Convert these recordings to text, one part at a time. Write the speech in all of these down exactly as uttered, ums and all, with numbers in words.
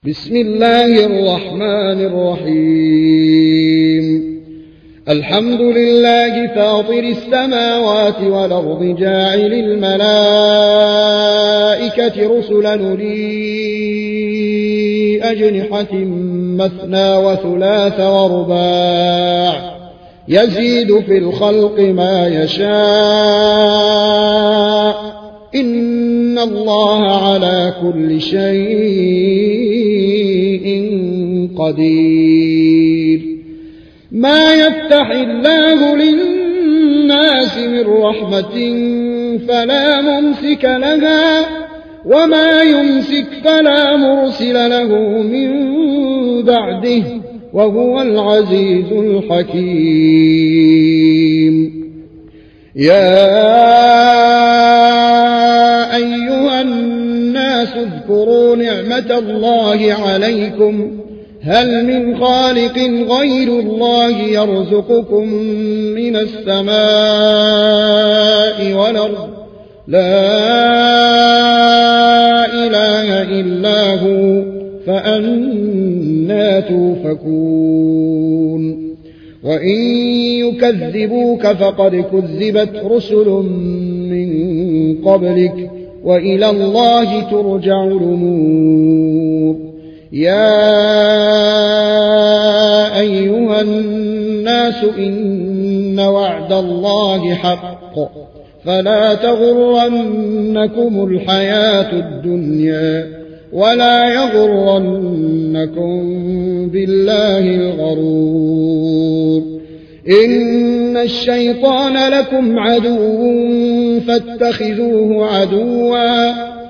بسم الله الرحمن الرحيم. الحمد لله فاطر السماوات والأرض جاعل الملائكة رسلا أولي أجنحة مثنى وثلاث ورباع يزيد في الخلق ما يشاء إن الله على كل شيء قدير. ما يفتح الله للناس من رحمة فلا ممسك لها وما يمسك فلا مرسل له من بعده وهو العزيز الحكيم. يا أيها الناس اذكروا نعمة الله عليكم هل من خالق غير الله يرزقكم من السماء والأرض لا إله إلا هو فأنى توفكون. وإن يكذبوك فقد كذبت رسل من قبلك وإلى الله ترجع الأمور. يا أيها الناس إن وعد الله حق فلا تغرنكم الحياة الدنيا ولا يغرنكم بالله الغرور. إن الشيطان لكم عدو فاتخذوه عدوا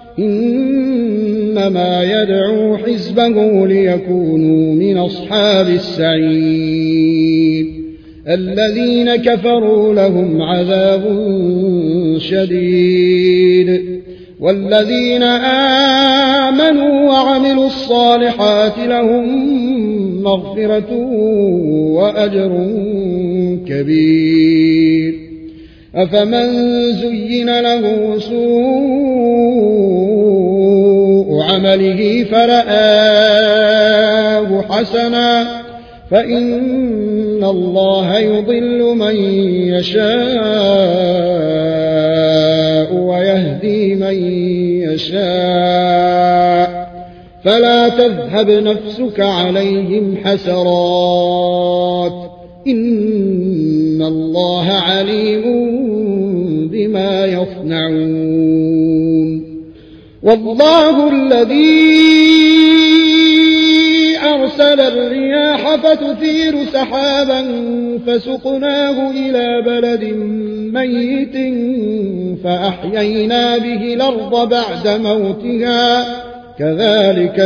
إنما يدعو حزبه ليكونوا من أصحاب السعير. الذين كفروا لهم عذاب شديد والذين آمنوا وعملوا الصالحات لهم مغفرة وأجر كبير. أفمن زين له سوء عمله فرآه حسنا فإن الله يضل من يشاء ويهدي من يشاء فلا تذهب نفسك عليهم حسرات إن الله عليم بما يصنعون. والله الذي أرسل الرياح فتثير سحابا فسقناه إلى بلد ميت فأحيينا به الأرض بعد موتها كذلك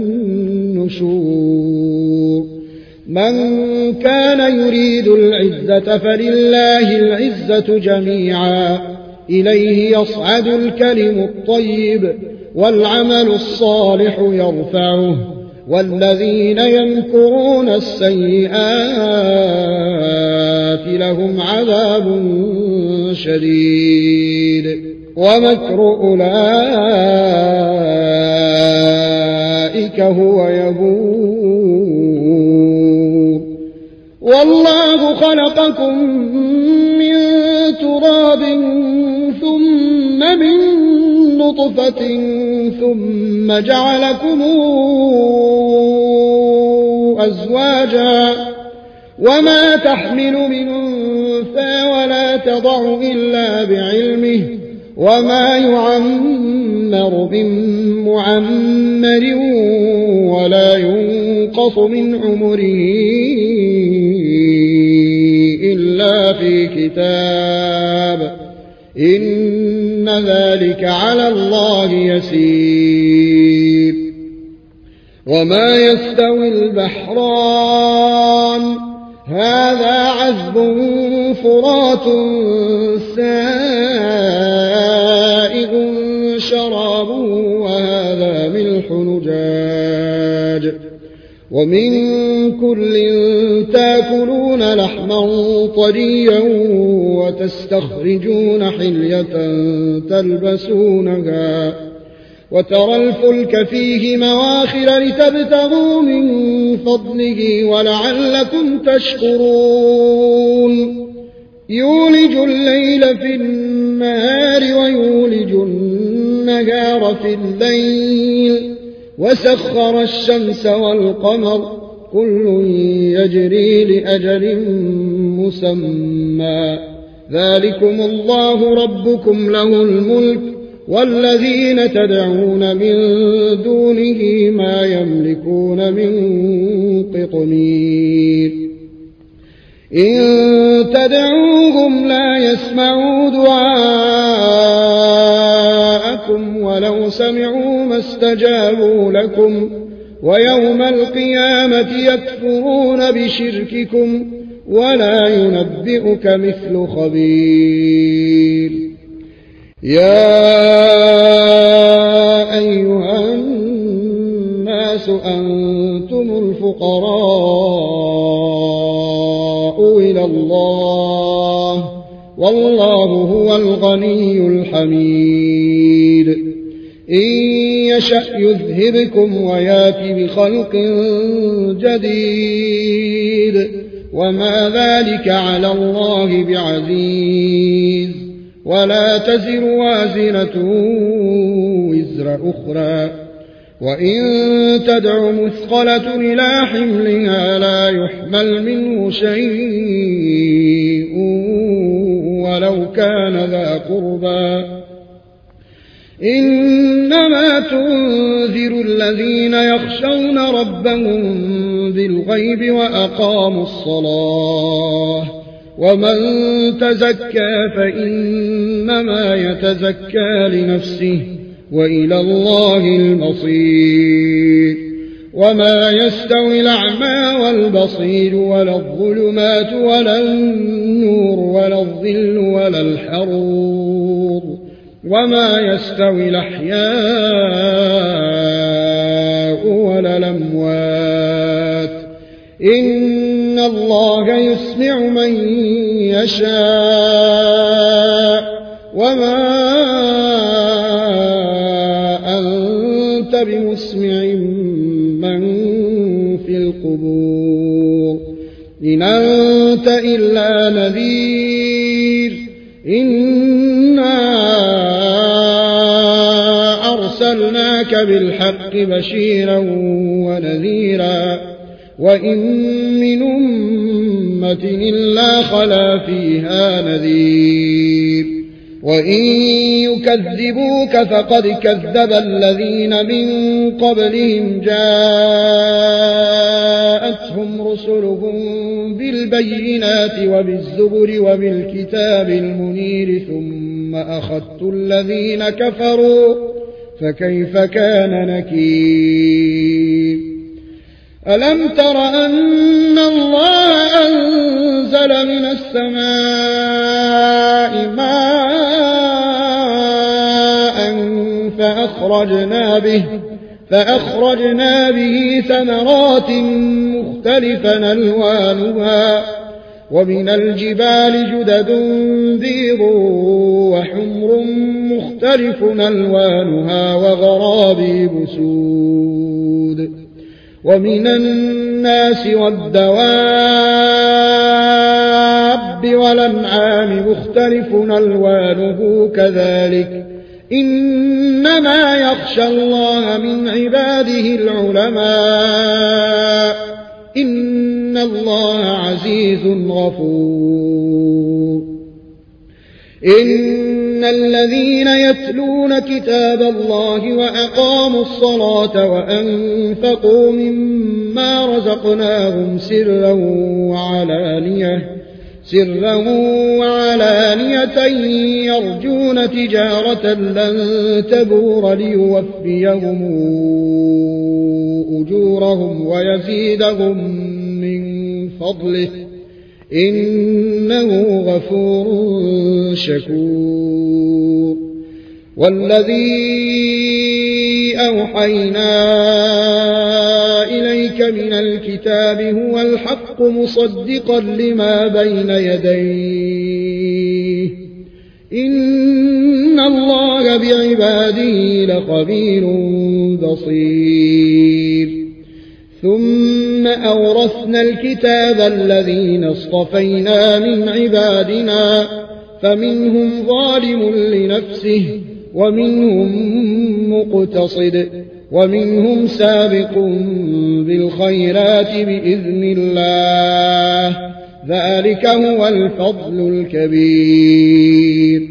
النشور. من كان يريد العزة فلله العزة جميعا إليه يصعد الكلم الطيب والعمل الصالح يرفعه والذين يمكرون السيئات لهم عذاب شديد ومكر أولئك هو يبور. والله خلقكم من تراب ثم من نطفة ثم جعلكم أزواجا وما تحمل من أنثى ولا تضع إلا بعلمه وما يعمر من معمر ولا ينقص من عمره إلا في كتاب إن ذلك على الله يسير. وما يستوي البحران هذا عذب فرات سائغ شرابه وهذا ملح نجاج ومن كل تاكلون لحما طريا وتستخرجون حلية تلبسونها وترى الفلك فيه مواخر لتبتغوا من فضله ولعلكم تشكرون يولج الليل في النهار ويولج النهار في الليل وسخر الشمس والقمر كل يجري لأجل مسمى ذلكم الله ربكم له الملك والذين تدعون من دونه ما يملكون من قطمير إن تدعوهم لا يسمعوا دعاءكم ولو سمعوا ما استجابوا لكم ويوم القيامة يكفرون بشرككم ولا ينبئك مثل خبير يا أيها الناس أنتم الفقراء إلى الله والله هو الغني الحميد إن يشأ يذهبكم ويأت بخلق جديد وما ذلك على الله بعزيز ولا تزر وازرة وزر أخرى وإن تدع مثقلة إلى حملها لا يحمل منه شيء ولو كان ذا قربى إنما تنذر الذين يخشون ربهم بالغيب وأقاموا الصلاة ومن تزكى فإنما يتزكى لنفسه وإلى الله المصير وما يستوي الأعمى والبصير ولا الظلمات ولا النور ولا الظل ولا الحرور وما يستوي الأحياء ولا الأموات إن الله يسمع من يشاء وما أنت بمسمع من في القبور إن أنت إلا نذير إنا أرسلناك بالحق بشيرا ونذيرا وإن من أمة إلا خلا فيها نذير وإن يكذبوك فقد كذب الذين من قبلهم جاءتهم رسلهم بالبينات وبالزبر وبالكتاب المنير ثم أخذت الذين كفروا فكيف كان نكير ألم تر أن الله أنزل من السماء ماء فأخرجنا به فأخرجنا به ثمرات مختلفا ألوانها ومن الجبال جدد بيض وحمر مختلف ألوانها وغرابيب سود ومن الناس والدواب والأنعام مختلف ألوانه كذلك إنما يخشى الله من عباده العلماء إن الله عزيز غفور إن الذين يتلون كتاب الله وأقاموا الصلاة وأنفقوا مما رزقناهم سرا وعلانية سرا وعلانية يرجون تجارة لن تبور ليوفيهم أجورهم ويزيدهم من فضله إنه غفور شكور والذي أوحينا إليك من الكتاب هو الحق مصدقا لما بين يديه إن الله بعباده لخبير بصير. ثم أورثنا الكتاب الذين اصطفينا من عبادنا فمنهم ظالم لنفسه ومنهم مقتصد ومنهم سابق بالخيرات بإذن الله ذلك هو الفضل الكبير.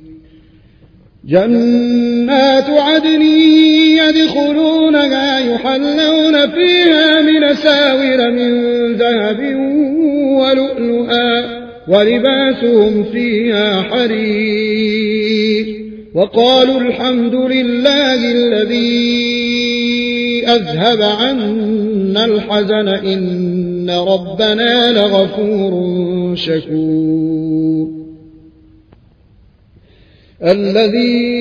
جنات عدن يدخلونها يحلون فيها من أساور من ذهب ولؤلؤا ولباسهم فيها حرير وقالوا الحمد لله الذي أذهب عنا الحزن إن ربنا لغفور شكور. الذي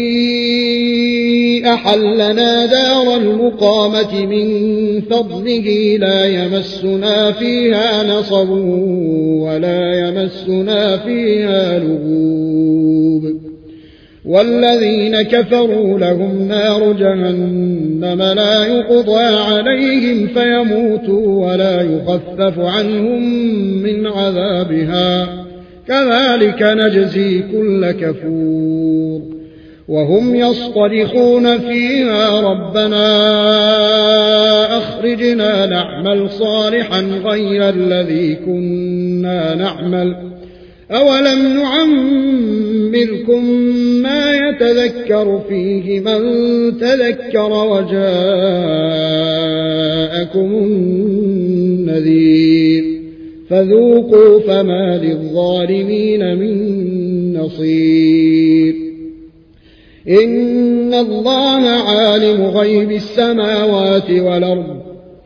أحلنا دار المقامة من فضله لا يمسنا فيها نصب ولا يمسنا فيها لغوب. والذين كفروا لهم نار جهنم لا يقضى عليهم فيموتوا ولا يخفف عنهم من عذابها كذلك نجزي كل كفور. وهم يصطرخون فيها ربنا أخرجنا نعمل صالحا غير الذي كنا نعمل أولم نعمركم ما يتذكر فيه من تذكر وجاءكم النذير فذوقوا فما للظالمين من نصير. إن الله عالم غيب السماوات والأرض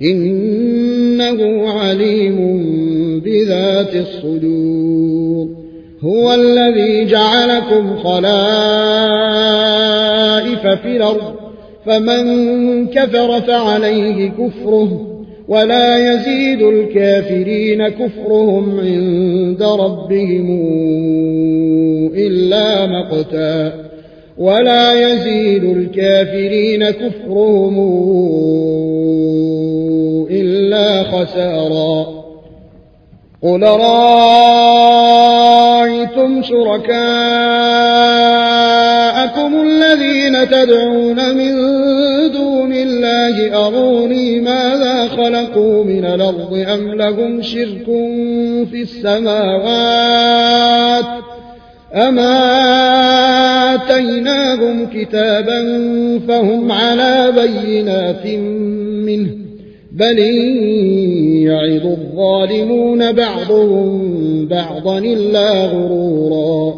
إنه عليم بذات الصدور. هو الذي جعلكم خلائف في الأرض فمن كفر فعليه كفره ولا يزيد الكافرين كفرهم عند ربهم إلا مقتا ولا يزيد الكافرين كفرهم إلا خسارا. قل رأيتم شركاءكم الذين تدعون من دون الله أروني ماذا خلقوا من الأرض أم لهم شرك في السماوات أم آتيناهم كتابا فهم على بينات منه بل يعظ الظالمون بعضهم بعضا إلا غرورا.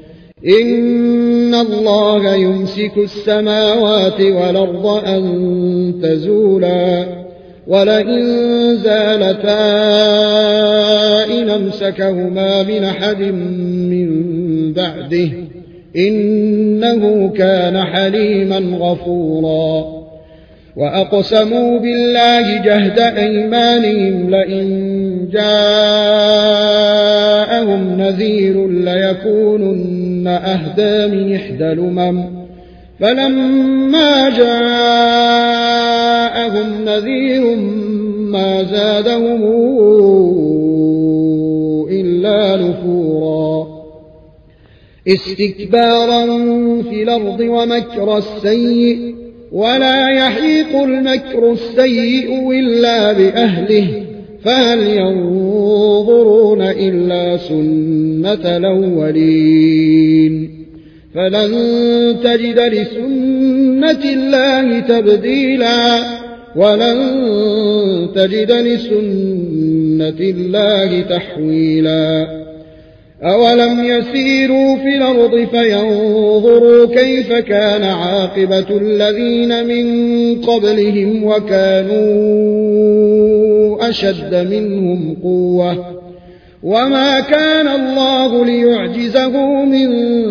إن الله يمسك السماوات والأرض أن تزولا ولئن زالتا إن أمسكهما من أحد من بعده إنه كان حليما غفورا. وأقسموا بالله جهد أيمانهم لئن جاءهم نذير ليكونن أهدى من إحدى الأمم فلما جاءهم نذير ما زادهم إلا نفورا استكبارا في الأرض ومكر السيء ولا يحيق المكر السيء إلا بأهله فهل ينظرون إلا سنة الأولين فلن تجد لسنة الله تبديلا ولن تجد لسنة الله تحويلا. أولم يسيروا في الأرض فينظروا كيف كان عاقبة الذين من قبلهم وكانوا أشد منهم قوة وما كان الله ليعجزه من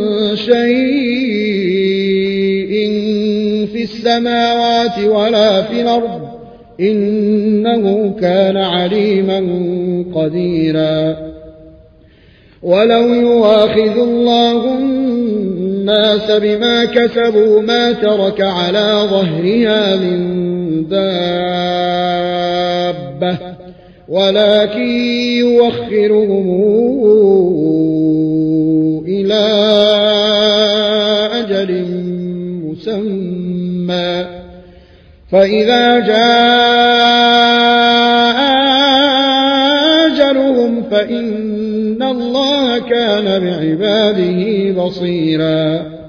شيء في السماوات ولا في الأرض إنه كان عليما قديرا. ولو يؤاخذ الله الناس بما كسبوا ما ترك على ظهرها من دابة ولكن يوخرهم إلى أجل مسمى فإذا جاء أجلهم فإن الله كان بعباده بصيرا